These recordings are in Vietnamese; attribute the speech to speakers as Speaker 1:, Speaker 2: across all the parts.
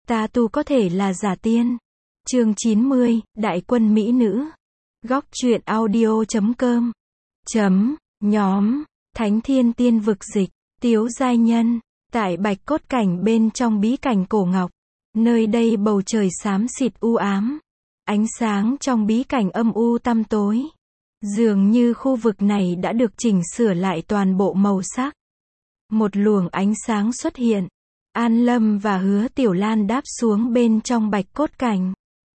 Speaker 1: Ta tu có thể là giả tiên. Chương 90, Đại quân Mỹ nữ. Góc truyện audio.com. Nhóm. Thánh Thiên Tiên Vực Dịch. Tiếu giai nhân. Tại Bạch Cốt Cảnh bên trong bí cảnh cổ ngọc. Nơi đây bầu trời xám xịt u ám. Ánh sáng trong bí cảnh âm u tăm tối. Dường như khu vực này đã được chỉnh sửa lại toàn bộ màu sắc. Một luồng ánh sáng xuất hiện. An Lâm và Hứa Tiểu Lan đáp xuống bên trong Bạch Cốt Cảnh.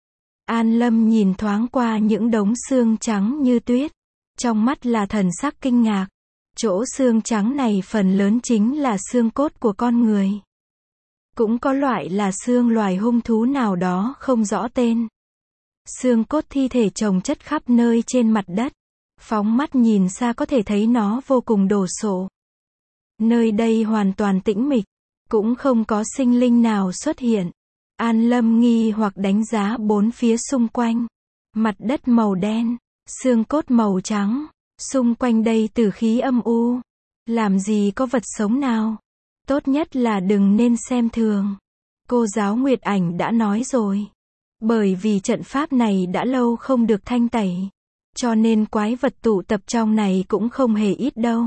Speaker 1: An Lâm nhìn thoáng qua những đống xương trắng như tuyết. Trong mắt là thần sắc kinh ngạc. Chỗ xương trắng này phần lớn chính là xương cốt của con người. Cũng có loại là xương loài hung thú nào đó không rõ tên. Xương cốt thi thể chồng chất khắp nơi trên mặt đất. Phóng mắt nhìn xa có thể thấy nó vô cùng đồ sộ. Nơi đây hoàn toàn tĩnh mịch. Cũng không có sinh linh nào xuất hiện. An Lâm nghi hoặc đánh giá bốn phía xung quanh. Mặt đất màu đen, xương cốt màu trắng. Xung quanh đây tử khí âm u. Làm gì có vật sống nào. Tốt nhất là đừng nên xem thường. Cô giáo Nguyệt Ảnh đã nói rồi. Bởi vì trận pháp này đã lâu không được thanh tẩy. Cho nên quái vật tụ tập trong này cũng không hề ít đâu.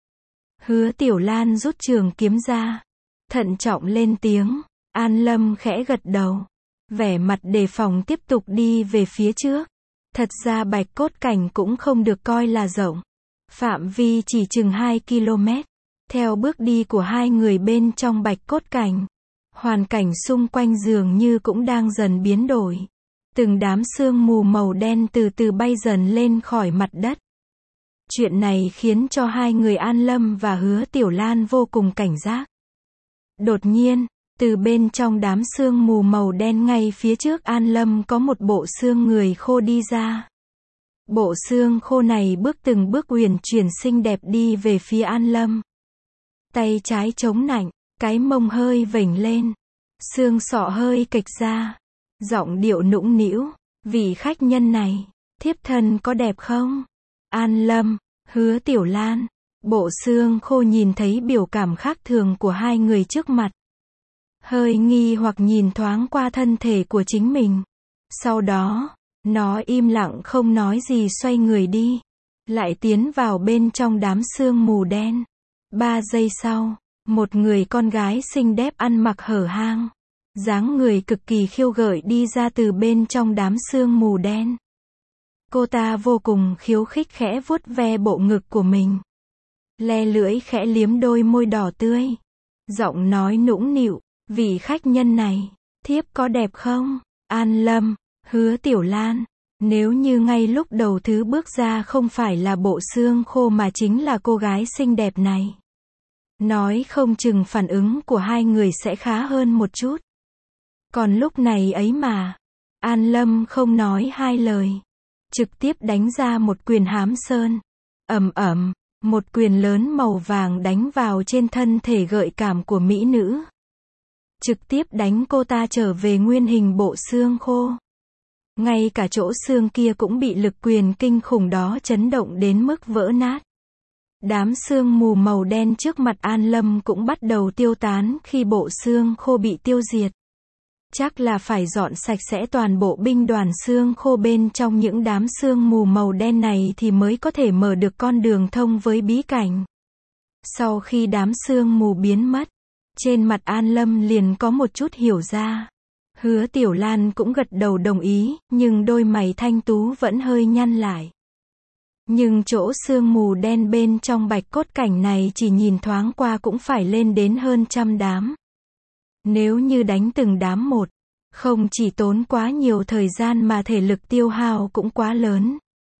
Speaker 1: Hứa Tiểu Lan rút trường kiếm ra. Thận trọng lên tiếng. An Lâm khẽ gật đầu. Vẻ mặt đề phòng tiếp tục đi về phía trước. Thật ra Bạch Cốt Cảnh cũng không được coi là rộng. Phạm vi chỉ chừng 2 km. Theo bước đi của hai người bên trong Bạch Cốt Cảnh. Hoàn cảnh xung quanh dường như cũng đang dần biến đổi. Từng đám sương mù màu đen từ từ bay dần lên khỏi mặt đất. Chuyện này khiến cho hai người An Lâm và Hứa Tiểu Lan vô cùng cảnh giác. Đột nhiên, từ bên trong đám sương mù màu đen ngay phía trước An Lâm có một bộ xương người khô đi ra. Bộ xương khô này bước từng bước uyển chuyển xinh đẹp đi về phía An Lâm. Tay trái chống nạnh, cái mông hơi vểnh lên. Xương sọ hơi kịch ra. Giọng điệu nũng nĩu, vị khách nhân này, thiếp thân có đẹp không? An Lâm, Hứa Tiểu Lan. Bộ xương khô nhìn thấy biểu cảm khác thường của hai người trước mặt. Hơi nghi hoặc nhìn thoáng qua thân thể của chính mình. Sau đó, nó im lặng không nói gì xoay người đi. Lại tiến vào bên trong đám sương mù đen. 3 giây sau, một người con gái xinh đẹp ăn mặc hở hang. Dáng người cực kỳ khiêu gợi đi ra từ bên trong đám sương mù đen. Cô ta vô cùng khiêu khích khẽ vuốt ve bộ ngực của mình. Le lưỡi khẽ liếm đôi môi đỏ tươi. Giọng nói nũng nịu, vị khách nhân này, thiếp có đẹp không? An Lâm, Hứa Tiểu Lan. Nếu như ngay lúc đầu thứ bước ra không phải là bộ xương khô mà chính là cô gái xinh đẹp này. Nói không chừng phản ứng của hai người sẽ khá hơn một chút. Còn lúc này ấy mà. An Lâm không nói hai lời. Trực tiếp đánh ra một quyền hám sơn. Ầm ầm. Một quyền lớn màu vàng đánh vào trên thân thể gợi cảm của mỹ nữ. Trực tiếp đánh cô ta trở về nguyên hình bộ xương khô. Ngay cả chỗ xương kia cũng bị lực quyền kinh khủng đó chấn động đến mức vỡ nát. Đám sương mù màu đen trước mặt An Lâm cũng bắt đầu tiêu tán khi bộ xương khô bị tiêu diệt. Chắc là phải dọn sạch sẽ toàn bộ binh đoàn xương khô bên trong những đám sương mù màu đen này thì mới có thể mở được con đường thông với bí cảnh. Sau khi đám sương mù biến mất, trên mặt An Lâm liền có một chút hiểu ra. Hứa Tiểu Lan cũng gật đầu đồng ý, nhưng đôi mày thanh tú vẫn hơi nhăn lại. Nhưng chỗ sương mù đen bên trong Bạch Cốt Cảnh này chỉ nhìn thoáng qua cũng phải lên đến hơn 100 đám. Nếu như đánh từng đám một, không chỉ tốn quá nhiều thời gian mà thể lực tiêu hao cũng quá lớn.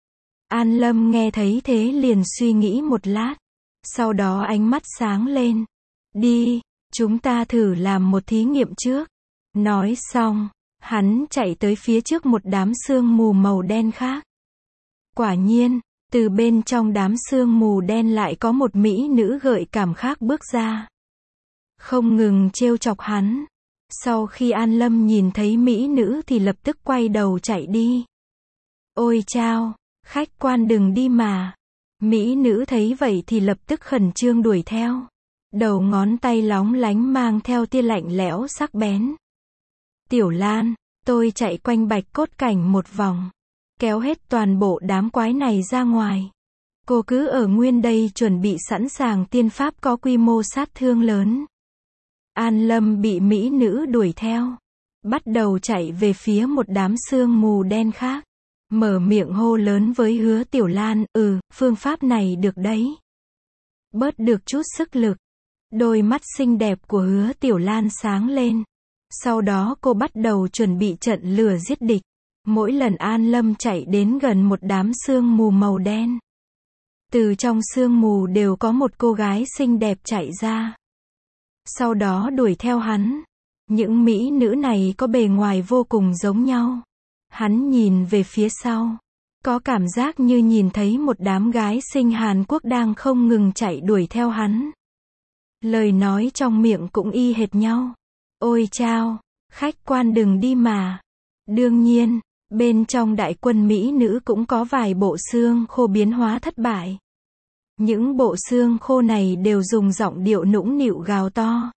Speaker 1: An Lâm nghe thấy thế liền suy nghĩ một lát. Sau đó ánh mắt sáng lên. Đi, chúng ta thử làm một thí nghiệm trước. Nói xong, hắn chạy tới phía trước một đám sương mù màu đen khác. Quả nhiên, từ bên trong đám sương mù đen lại có một mỹ nữ gợi cảm khác bước ra. Không ngừng trêu chọc hắn. Sau khi An Lâm nhìn thấy mỹ nữ thì lập tức quay đầu chạy đi. Ôi chao, khách quan đừng đi mà. Mỹ nữ thấy vậy thì lập tức khẩn trương đuổi theo. Đầu ngón tay lóng lánh mang theo tia lạnh lẽo sắc bén. Tiểu Lan, tôi chạy quanh bạch cốt cảnh một vòng, kéo hết toàn bộ đám quái này ra ngoài. Cô cứ ở nguyên đây chuẩn bị sẵn sàng tiên pháp có quy mô sát thương lớn. An Lâm bị mỹ nữ đuổi theo, bắt đầu chạy về phía một đám sương mù đen khác. Mở miệng hô lớn với Hứa Tiểu Lan, phương pháp này được đấy. Bớt được chút sức lực. Đôi mắt xinh đẹp của Hứa Tiểu Lan sáng lên. Sau đó cô bắt đầu chuẩn bị trận lửa giết địch. Mỗi lần An Lâm chạy đến gần một đám sương mù màu đen, từ trong sương mù đều có một cô gái xinh đẹp chạy ra. Sau đó đuổi theo hắn. Những mỹ nữ này có bề ngoài vô cùng giống nhau. Hắn nhìn về phía sau, có cảm giác như nhìn thấy một đám gái xinh Hàn Quốc đang không ngừng chạy đuổi theo hắn. Lời nói trong miệng cũng y hệt nhau. Ôi chao, khách quan đừng đi mà. Đương nhiên, bên trong đại quân mỹ nữ cũng có vài bộ xương khô biến hóa thất bại. Những bộ xương khô này đều dùng giọng điệu nũng nịu gào to.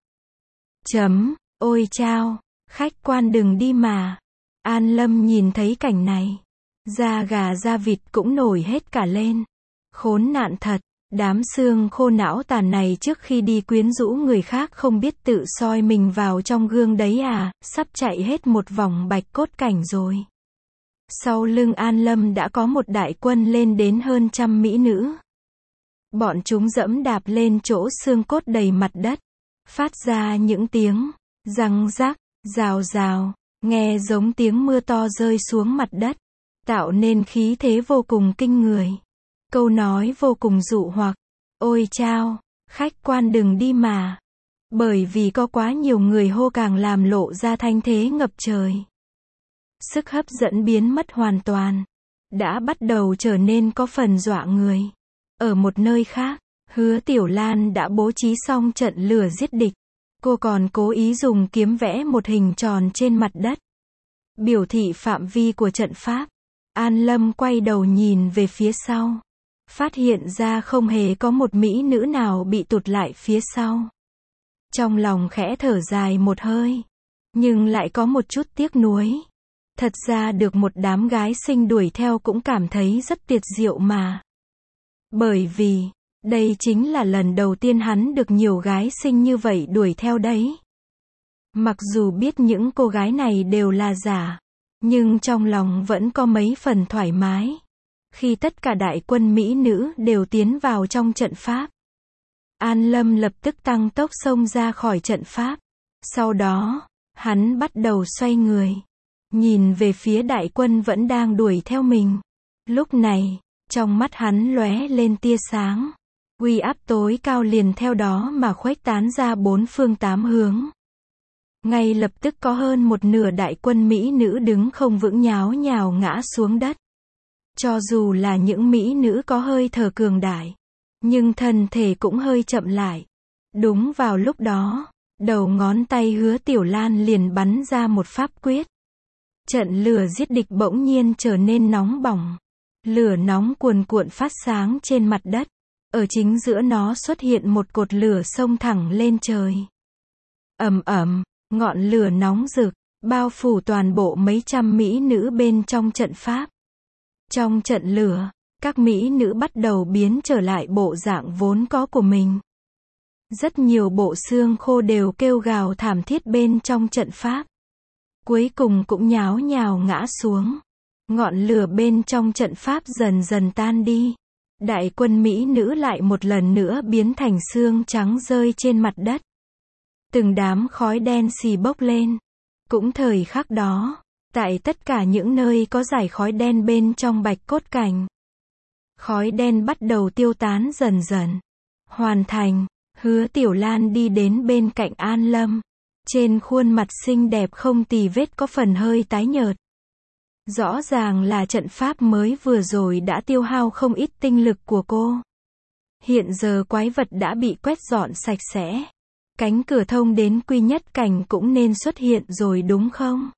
Speaker 1: Ôi chao, khách quan đừng đi mà. An Lâm nhìn thấy cảnh này, da gà da vịt cũng nổi hết cả lên. Khốn nạn thật, đám xương khô não tàn này trước khi đi quyến rũ người khác không biết tự soi mình vào trong gương đấy à, sắp chạy hết một vòng bạch cốt cảnh rồi. Sau lưng An Lâm đã có một đại quân lên đến hơn 100 mỹ nữ. Bọn chúng dẫm đạp lên chỗ xương cốt đầy mặt đất, phát ra những tiếng răng rắc, rào rào, nghe giống tiếng mưa to rơi xuống mặt đất, tạo nên khí thế vô cùng kinh người. Câu nói vô cùng dụ hoặc. Ôi chao, khách quan đừng đi mà. Bởi vì có quá nhiều người hô càng làm lộ ra thanh thế ngập trời. Sức hấp dẫn biến mất hoàn toàn, đã bắt đầu trở nên có phần dọa người. Ở một nơi khác, Hứa Tiểu Lan đã bố trí xong trận lửa giết địch. Cô còn cố ý dùng kiếm vẽ một hình tròn trên mặt đất, biểu thị phạm vi của trận pháp. An Lâm quay đầu nhìn về phía sau, phát hiện ra không hề có một mỹ nữ nào bị tụt lại phía sau. Trong lòng khẽ thở dài một hơi, nhưng lại có một chút tiếc nuối. Thật ra được một đám gái xinh đuổi theo cũng cảm thấy rất tuyệt diệu mà. Bởi vì, đây chính là lần đầu tiên hắn được nhiều gái xinh như vậy đuổi theo đấy. Mặc dù biết những cô gái này đều là giả, nhưng trong lòng vẫn có mấy phần thoải mái. Khi tất cả đại quân mỹ nữ đều tiến vào trong trận pháp, An Lâm lập tức tăng tốc xông ra khỏi trận pháp. Sau đó, hắn bắt đầu xoay người, nhìn về phía đại quân vẫn đang đuổi theo mình. Lúc này, trong mắt hắn lóe lên tia sáng. Uy áp tối cao liền theo đó mà khuếch tán ra bốn phương tám hướng. Ngay lập tức có hơn một nửa đại quân mỹ nữ đứng không vững nháo nhào ngã xuống đất. Cho dù là những mỹ nữ có hơi thở cường đại, nhưng thân thể cũng hơi chậm lại. Đúng vào lúc đó, đầu ngón tay Hứa Tiểu Lan liền bắn ra một pháp quyết. Trận lửa giết địch bỗng nhiên trở nên nóng bỏng. Lửa nóng cuồn cuộn phát sáng trên mặt đất. Ở chính giữa nó xuất hiện một cột lửa xông thẳng lên trời. Ầm ầm, ngọn lửa nóng rực, bao phủ toàn bộ mấy trăm mỹ nữ bên trong trận pháp. Trong trận lửa, các mỹ nữ bắt đầu biến trở lại bộ dạng vốn có của mình. Rất nhiều bộ xương khô đều kêu gào thảm thiết bên trong trận pháp. Cuối cùng cũng nháo nhào ngã xuống. Ngọn lửa bên trong trận pháp dần dần tan đi. Đại quân mỹ nữ lại một lần nữa biến thành xương trắng rơi trên mặt đất. Từng đám khói đen xì bốc lên. Cũng thời khắc đó, tại tất cả những nơi có dải khói đen bên trong bạch cốt cảnh, khói đen bắt đầu tiêu tán dần dần. Hoàn thành, Hứa Tiểu Lan đi đến bên cạnh An Lâm. Trên khuôn mặt xinh đẹp không tì vết có phần hơi tái nhợt. Rõ ràng là trận pháp mới vừa rồi đã tiêu hao không ít tinh lực của cô. Hiện giờ quái vật đã bị quét dọn sạch sẽ. Cánh cửa thông đến quy nhất cảnh cũng nên xuất hiện rồi đúng không?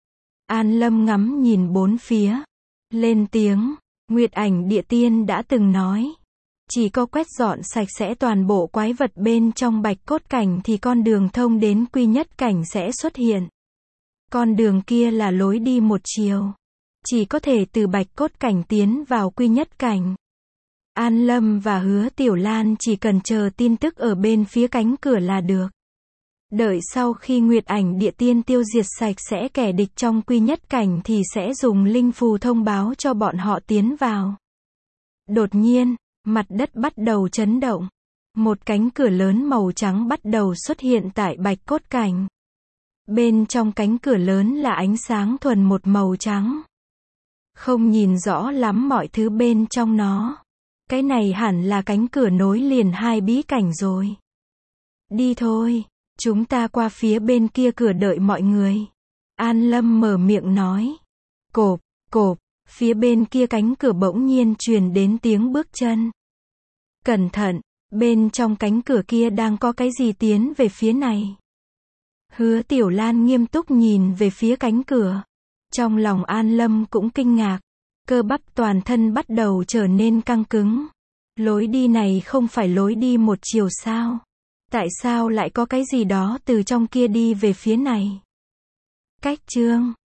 Speaker 1: An Lâm ngắm nhìn bốn phía. Lên tiếng, Nguyệt Ảnh Địa Tiên đã từng nói. Chỉ có quét dọn sạch sẽ toàn bộ quái vật bên trong bạch cốt cảnh thì con đường thông đến quy nhất cảnh sẽ xuất hiện. Con đường kia là lối đi một chiều. Chỉ có thể từ Bạch Cốt Cảnh tiến vào Quy Nhất Cảnh. An Lâm và Hứa Tiểu Lan chỉ cần chờ tin tức ở bên phía cánh cửa là được. Đợi sau khi Nguyệt Ảnh Địa Tiên tiêu diệt sạch sẽ kẻ địch trong Quy Nhất Cảnh thì sẽ dùng linh phù thông báo cho bọn họ tiến vào. Đột nhiên, mặt đất bắt đầu chấn động. Một cánh cửa lớn màu trắng bắt đầu xuất hiện tại Bạch Cốt Cảnh. Bên trong cánh cửa lớn là ánh sáng thuần một màu trắng. Không nhìn rõ lắm mọi thứ bên trong nó. Cái này hẳn là cánh cửa nối liền hai bí cảnh rồi. Đi thôi, chúng ta qua phía bên kia cửa đợi mọi người. An Lâm mở miệng nói. Cộp, cộp, phía bên kia cánh cửa bỗng nhiên truyền đến tiếng bước chân. Cẩn thận, bên trong cánh cửa kia đang có cái gì tiến về phía này. Hứa Tiểu Lan nghiêm túc nhìn về phía cánh cửa. Trong lòng An Lâm cũng kinh ngạc. Cơ bắp toàn thân bắt đầu trở nên căng cứng. Lối đi này không phải lối đi một chiều sao? Tại sao lại có cái gì đó từ trong kia đi về phía này? Cách chương